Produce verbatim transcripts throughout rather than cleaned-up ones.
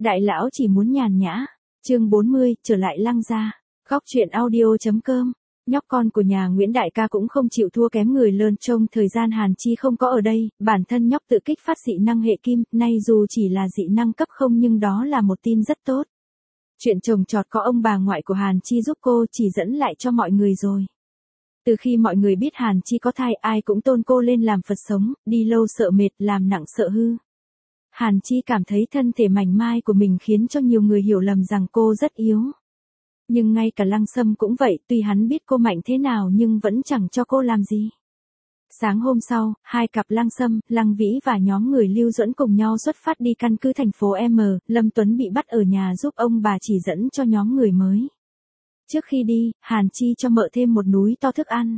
Đại lão chỉ muốn nhàn nhã. Chương bốn mươi, trở lại Lăng gia. Góc truyện audio.com. Nhóc con của nhà Nguyễn đại ca cũng không chịu thua kém người lớn trong thời gian Hàn Chi không có ở đây, bản thân nhóc tự kích phát dị năng hệ kim, nay dù chỉ là dị năng cấp không nhưng đó là một tin rất tốt. Chuyện chồng chọt có ông bà ngoại của Hàn Chi giúp cô chỉ dẫn lại cho mọi người rồi. Từ khi mọi người biết Hàn Chi có thai ai cũng tôn cô lên làm Phật sống, đi lâu sợ mệt, làm nặng sợ hư. Hàn Chi cảm thấy thân thể mảnh mai của mình khiến cho nhiều người hiểu lầm rằng cô rất yếu. Nhưng ngay cả Lăng Sâm cũng vậy, tuy hắn biết cô mạnh thế nào nhưng vẫn chẳng cho cô làm gì. Sáng hôm sau, hai cặp Lăng Sâm, Lăng Vĩ và nhóm người Lưu Duẫn cùng nhau xuất phát đi căn cứ thành phố M, Lâm Tuấn bị bắt ở nhà giúp ông bà chỉ dẫn cho nhóm người mới. Trước khi đi, Hàn Chi cho mợ thêm một núi to thức ăn.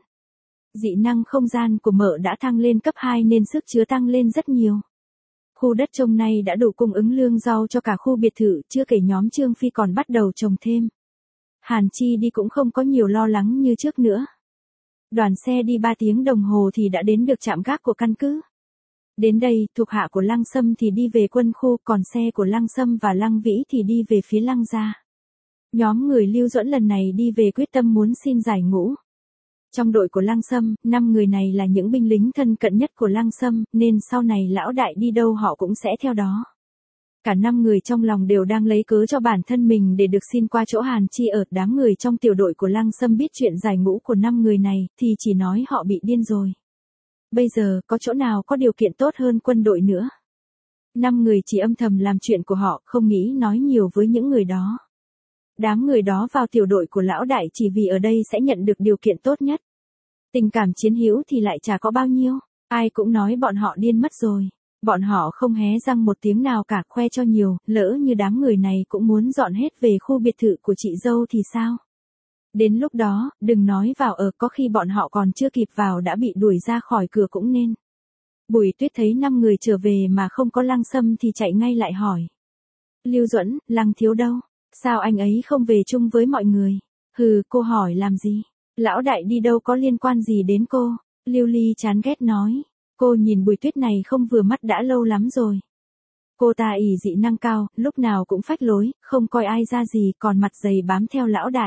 Dị năng không gian của mợ đã thăng lên cấp hai nên sức chứa tăng lên rất nhiều. Khu đất trồng này đã đủ cung ứng lương rau cho cả khu biệt thự, chưa kể nhóm Trương Phi còn bắt đầu trồng thêm. Hàn Chi đi cũng không có nhiều lo lắng như trước nữa. Đoàn xe đi ba tiếng đồng hồ thì đã đến được trạm gác của căn cứ. Đến đây, thuộc hạ của Lăng Sâm thì đi về quân khu, còn xe của Lăng Sâm và Lăng Vĩ thì đi về phía Lăng gia. Nhóm người Lưu Duẫn lần này đi về quyết tâm muốn xin giải ngũ. Trong đội của Lăng Sâm, năm người này là những binh lính thân cận nhất của Lăng Sâm, nên sau này lão đại đi đâu họ cũng sẽ theo đó. Cả năm người trong lòng đều đang lấy cớ cho bản thân mình để được xin qua chỗ Hàn Chi ở. Đám người trong tiểu đội của Lăng Sâm biết chuyện giải ngũ của năm người này, thì chỉ nói họ bị điên rồi. Bây giờ, có chỗ nào có điều kiện tốt hơn quân đội nữa. Năm người chỉ âm thầm làm chuyện của họ, không nghĩ nói nhiều với những người đó. Đám người đó vào tiểu đội của lão đại chỉ vì ở đây sẽ nhận được điều kiện tốt nhất. Tình cảm chiến hữu thì lại chả có bao nhiêu, ai cũng nói bọn họ điên mất rồi. Bọn họ không hé răng một tiếng nào cả, khoe cho nhiều, lỡ như đám người này cũng muốn dọn hết về khu biệt thự của chị dâu thì sao? Đến lúc đó, đừng nói vào ở, có khi bọn họ còn chưa kịp vào đã bị đuổi ra khỏi cửa cũng nên. Bùi Tuyết thấy năm người trở về mà không có Lăng Sâm thì chạy ngay lại hỏi. Lưu Duẫn, Lăng thiếu đâu? Sao anh ấy không về chung với mọi người? Hừ, cô hỏi làm gì? Lão đại đi đâu có liên quan gì đến cô? Lưu Ly chán ghét nói. Cô nhìn Bùi Tuyết này không vừa mắt đã lâu lắm rồi. Cô ta ỷ dị năng cao, lúc nào cũng phách lối, không coi ai ra gì, còn mặt dày bám theo lão đại.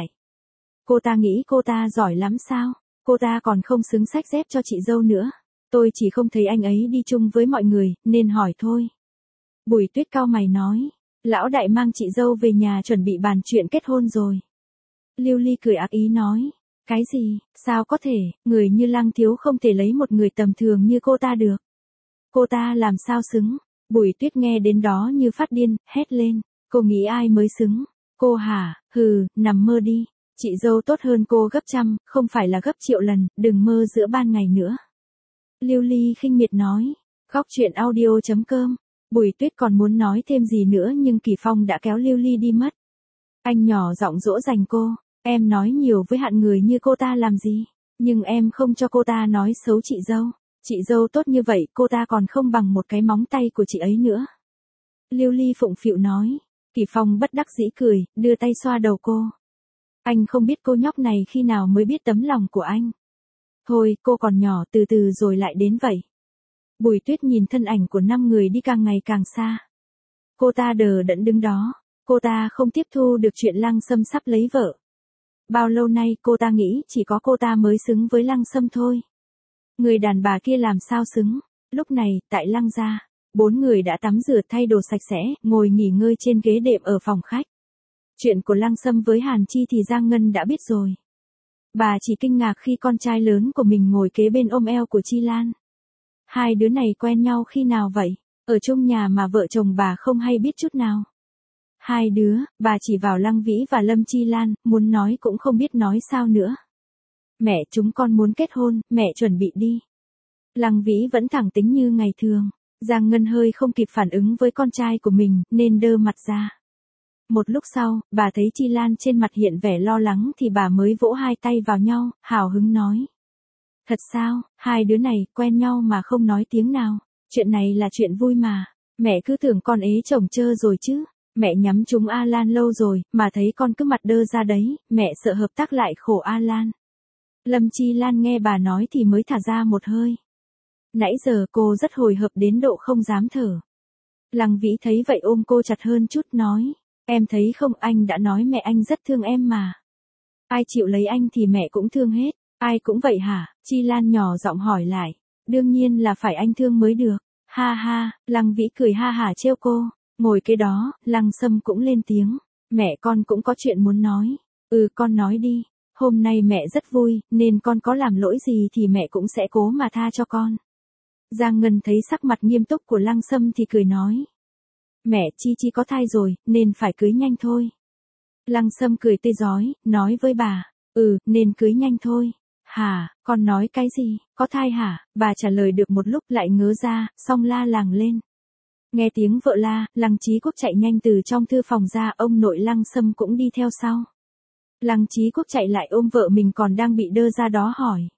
Cô ta nghĩ cô ta giỏi lắm sao? Cô ta còn không xứng xách dép cho chị dâu nữa. Tôi chỉ không thấy anh ấy đi chung với mọi người, nên hỏi thôi. Bùi Tuyết cau mày nói. Lão đại mang chị dâu về nhà chuẩn bị bàn chuyện kết hôn rồi. Lưu Ly cười ác ý nói. Cái gì, sao có thể, người như Lăng thiếu không thể lấy một người tầm thường như cô ta được. Cô ta làm sao xứng? Bùi Tuyết nghe đến đó như phát điên, hét lên. Cô nghĩ ai mới xứng? Cô hả? Hừ, nằm mơ đi. Chị dâu tốt hơn cô gấp trăm, không phải là gấp triệu lần, đừng mơ giữa ban ngày nữa. Lưu Ly khinh miệt nói. Góc truyện audio.com. Bùi Tuyết còn muốn nói thêm gì nữa nhưng Kỳ Phong đã kéo Lưu Ly đi mất. Anh nhỏ giọng dỗ dành cô. Em nói nhiều với hạng người như cô ta làm gì? Nhưng em không cho cô ta nói xấu chị dâu. Chị dâu tốt như vậy cô ta còn không bằng một cái móng tay của chị ấy nữa. Lưu Ly phụng phịu nói. Kỳ Phong bất đắc dĩ cười, đưa tay xoa đầu cô. Anh không biết cô nhóc này khi nào mới biết tấm lòng của anh. Thôi, cô còn nhỏ, từ từ rồi lại đến vậy. Bùi Tuyết nhìn thân ảnh của năm người đi càng ngày càng xa. Cô ta đờ đẫn đứng đó. Cô ta không tiếp thu được chuyện Lăng Sâm sắp lấy vợ. Bao lâu nay cô ta nghĩ chỉ có cô ta mới xứng với Lăng Sâm thôi. Người đàn bà kia làm sao xứng. Lúc này, tại Lăng gia, bốn người đã tắm rửa thay đồ sạch sẽ, ngồi nghỉ ngơi trên ghế đệm ở phòng khách. Chuyện của Lăng Sâm với Hàn Chi thì Giang Ngân đã biết rồi. Bà chỉ kinh ngạc khi con trai lớn của mình ngồi kế bên ôm eo của Chi Lan. Hai đứa này quen nhau khi nào vậy? Ở chung nhà mà vợ chồng bà không hay biết chút nào. Hai đứa, bà chỉ vào Lăng Vĩ và Lâm Chi Lan, muốn nói cũng không biết nói sao nữa. Mẹ, chúng con muốn kết hôn, mẹ chuẩn bị đi. Lăng Vĩ vẫn thẳng tính như ngày thường. Giang Ngân hơi không kịp phản ứng với con trai của mình, nên đơ mặt ra. Một lúc sau, bà thấy Chi Lan trên mặt hiện vẻ lo lắng thì bà mới vỗ hai tay vào nhau, hào hứng nói. Thật sao, hai đứa này quen nhau mà không nói tiếng nào. Chuyện này là chuyện vui mà. Mẹ cứ tưởng con ế chồng chơ rồi chứ. Mẹ nhắm trúng Alan lâu rồi, mà thấy con cứ mặt đơ ra đấy, mẹ sợ hợp tác lại khổ Alan. Lâm Chi Lan nghe bà nói thì mới thả ra một hơi. Nãy giờ cô rất hồi hộp đến độ không dám thở. Lăng Vĩ thấy vậy ôm cô chặt hơn chút nói. Em thấy không, anh đã nói mẹ anh rất thương em mà. Ai chịu lấy anh thì mẹ cũng thương hết. Ai cũng vậy hả? Chi Lan nhỏ giọng hỏi lại. Đương nhiên là phải anh thương mới được. Ha ha, Lăng Vĩ cười ha hả trêu cô. Ngồi kế đó, Lăng Sâm cũng lên tiếng. Mẹ con cũng có chuyện muốn nói. Ừ, con nói đi. Hôm nay mẹ rất vui, nên con có làm lỗi gì thì mẹ cũng sẽ cố mà tha cho con. Giang Ngân thấy sắc mặt nghiêm túc của Lăng Sâm thì cười nói. Mẹ Chi Chi có thai rồi, nên phải cưới nhanh thôi. Lăng Sâm cười tươi rói, nói với bà. Ừ, nên cưới nhanh thôi. Hả, con nói cái gì, có thai hả? Bà trả lời được một lúc lại ngớ ra, xong la làng lên. Nghe tiếng vợ la, Lăng Chí Quốc chạy nhanh từ trong thư phòng ra, ông nội Lăng Sâm cũng đi theo sau. Lăng Chí Quốc chạy lại ôm vợ mình còn đang bị đơ ra đó hỏi.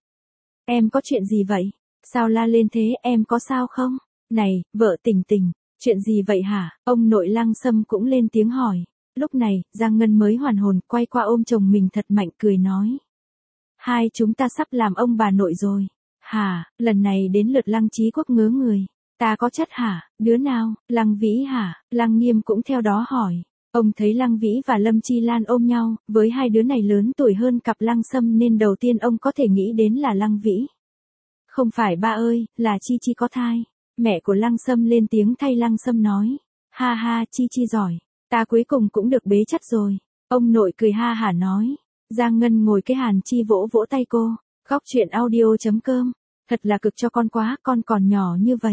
Em có chuyện gì vậy? Sao la lên thế, em có sao không? Này, vợ tỉnh tỉnh, chuyện gì vậy hả? Ông nội Lăng Sâm cũng lên tiếng hỏi. Lúc này, Giang Ngân mới hoàn hồn, quay qua ôm chồng mình thật mạnh cười nói. Hai chúng ta sắp làm ông bà nội rồi. Hả, lần này đến lượt Lăng Chí Quốc ngớ người. Ta có chất hả, đứa nào? Lăng Vĩ hả? Lăng Nghiêm cũng theo đó hỏi. Ông thấy Lăng Vĩ và Lâm Chi Lan ôm nhau, với hai đứa này lớn tuổi hơn cặp Lăng Sâm nên đầu tiên ông có thể nghĩ đến là Lăng Vĩ. Không phải ba ơi, là Chi Chi có thai. Mẹ của Lăng Sâm lên tiếng thay Lăng Sâm nói. Ha ha, Chi Chi giỏi. Ta cuối cùng cũng được bế chắc rồi. Ông nội cười ha hả nói. Giang Ngân ngồi cái hàn chi vỗ vỗ tay cô. Góc chuyện audio chấm com. Thật là cực cho con quá, con còn nhỏ như vậy.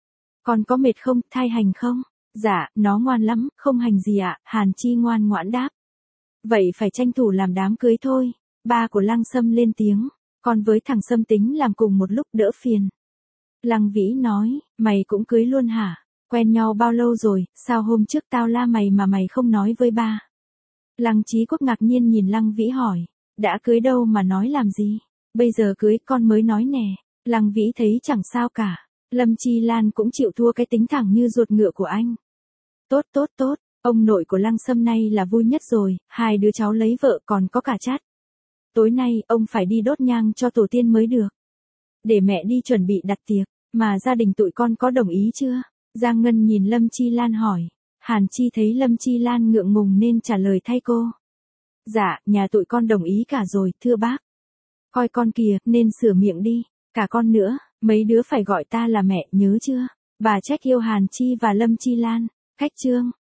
Con có mệt không, thai hành không? Dạ, nó ngoan lắm, không hành gì ạ, Hàn Chi ngoan ngoãn đáp. Vậy phải tranh thủ làm đám cưới thôi. Ba của Lăng Sâm lên tiếng. Con với thằng Sâm tính làm cùng một lúc đỡ phiền. Lăng Vĩ nói, mày cũng cưới luôn hả? Quen nhau bao lâu rồi, sao hôm trước tao la mày mà mày không nói với ba? Lăng Chí Quốc ngạc nhiên nhìn Lăng Vĩ hỏi. Đã cưới đâu mà nói làm gì? Bây giờ cưới con mới nói nè. Lăng Vĩ thấy chẳng sao cả. Lâm Chi Lan cũng chịu thua cái tính thẳng như ruột ngựa của anh. Tốt tốt tốt, ông nội của Lăng Sâm nay là vui nhất rồi, hai đứa cháu lấy vợ còn có cả chát. Tối nay, ông phải đi đốt nhang cho tổ tiên mới được. Để mẹ đi chuẩn bị đặt tiệc, mà gia đình tụi con có đồng ý chưa? Giang Ngân nhìn Lâm Chi Lan hỏi. Hàn Chi thấy Lâm Chi Lan ngượng ngùng nên trả lời thay cô. Dạ, nhà tụi con đồng ý cả rồi, thưa bác. Coi con kìa, nên sửa miệng đi, cả con nữa, mấy đứa phải gọi ta là mẹ, nhớ chưa? Bà trách yêu Hàn Chi và Lâm Chi Lan. Khách trương.